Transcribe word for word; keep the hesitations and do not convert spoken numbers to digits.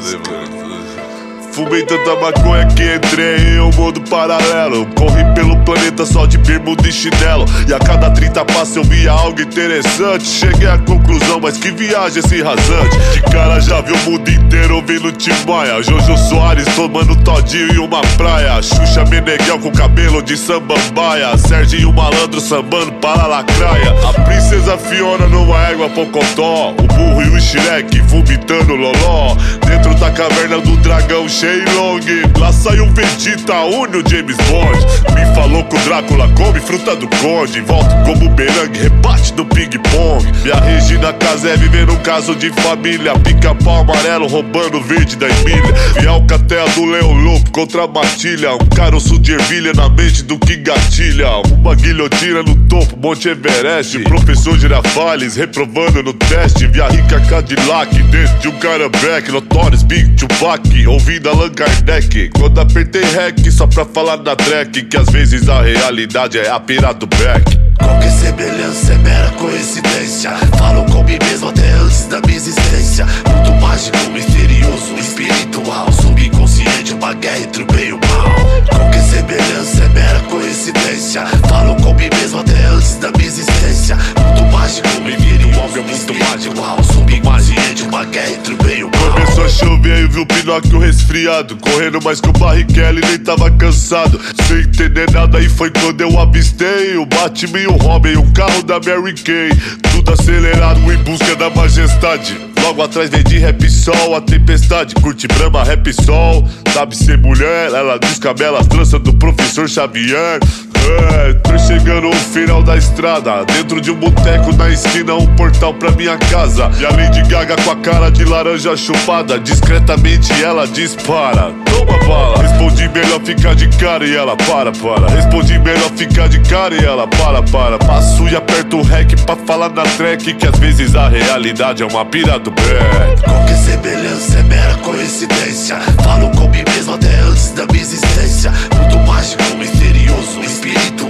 foda, mano. Fumei tanta maconha que entrei em um mundo paralelo. Corri pelo planeta só de bermuda e chinelo, e a cada trinta passos eu via algo interessante. Cheguei à conclusão, mas que viagem esse rasante. De cara já vi o mundo inteiro ouvindo Tim Maia, Jojo Soares tomando todinho em uma praia, Xuxa Meneghel com cabelo de samambaia, Serginho Malandro sambando para a lacraia, a princesa Fiona numa égua pocotó, o burro e o Shrek vomitando loló, dentro da caverna do dragão Shenlong, lá saiu um Vegeta, une o James Bond. Me falou que o Drácula come fruta do conde, volta como bumerangue, rebate no ping-pong. Minha Regina Casé é viver um caso de família, pica-pau amarelo roubando verde da Emília. Vi a alcateia do Leão Lobo contra a matilha, um caroço de ervilha na mente do que gatilha, uma guilhotina no topo, Monte Everest, o professor Girafales reprovando no teste. Vi a rica Cadillac dentro de um Carabec, Notorious Big Tupac ouvindo Allan Kardec, quando apertei rec só pra falar na track, que às vezes a realidade é a pira do Beck. Qualquer semelhança é mera coincidência, falo com mim mesmo até antes da minha existência. Mundo mágico, misterioso, espiritual, subconsciente, uma guerra entre o bem e o mal. Qualquer semelhança é mera coincidência, falo com mim mesmo até antes da minha existência. Mundo mágico, misterioso, espiritual, subconsciente, uma guerra entre o bem e o mal. Começou a chover e viu o Pinóquio resfriado, correndo mais que o Barrichello e nem tava cansado, sem entender nada, e foi quando eu avistei o Batman e o Robin, o carro da Mary Kay, tudo acelerado em busca da majestade. Logo atrás vem de Rap Sol a tempestade, curte Brahma, Rap Sol, sabe ser mulher, ela descabela as tranças do professor Xavier. É, tô chegando no final da estrada, dentro de um boteco na esquina, um portal pra minha casa. E a Lady Gaga com a cara de laranja chupada, discretamente ela dispara, toma bala. Respondi melhor ficar de cara e ela para, para. Respondi melhor ficar de cara e ela para, para. Passo e aperto o rec pra falar na track, que às vezes a realidade é uma pira do Beck. Qualquer semelhança é mera coincidência, falo com mim mesmo até antes da minha existência. Mundo mágico, misterioso, espírito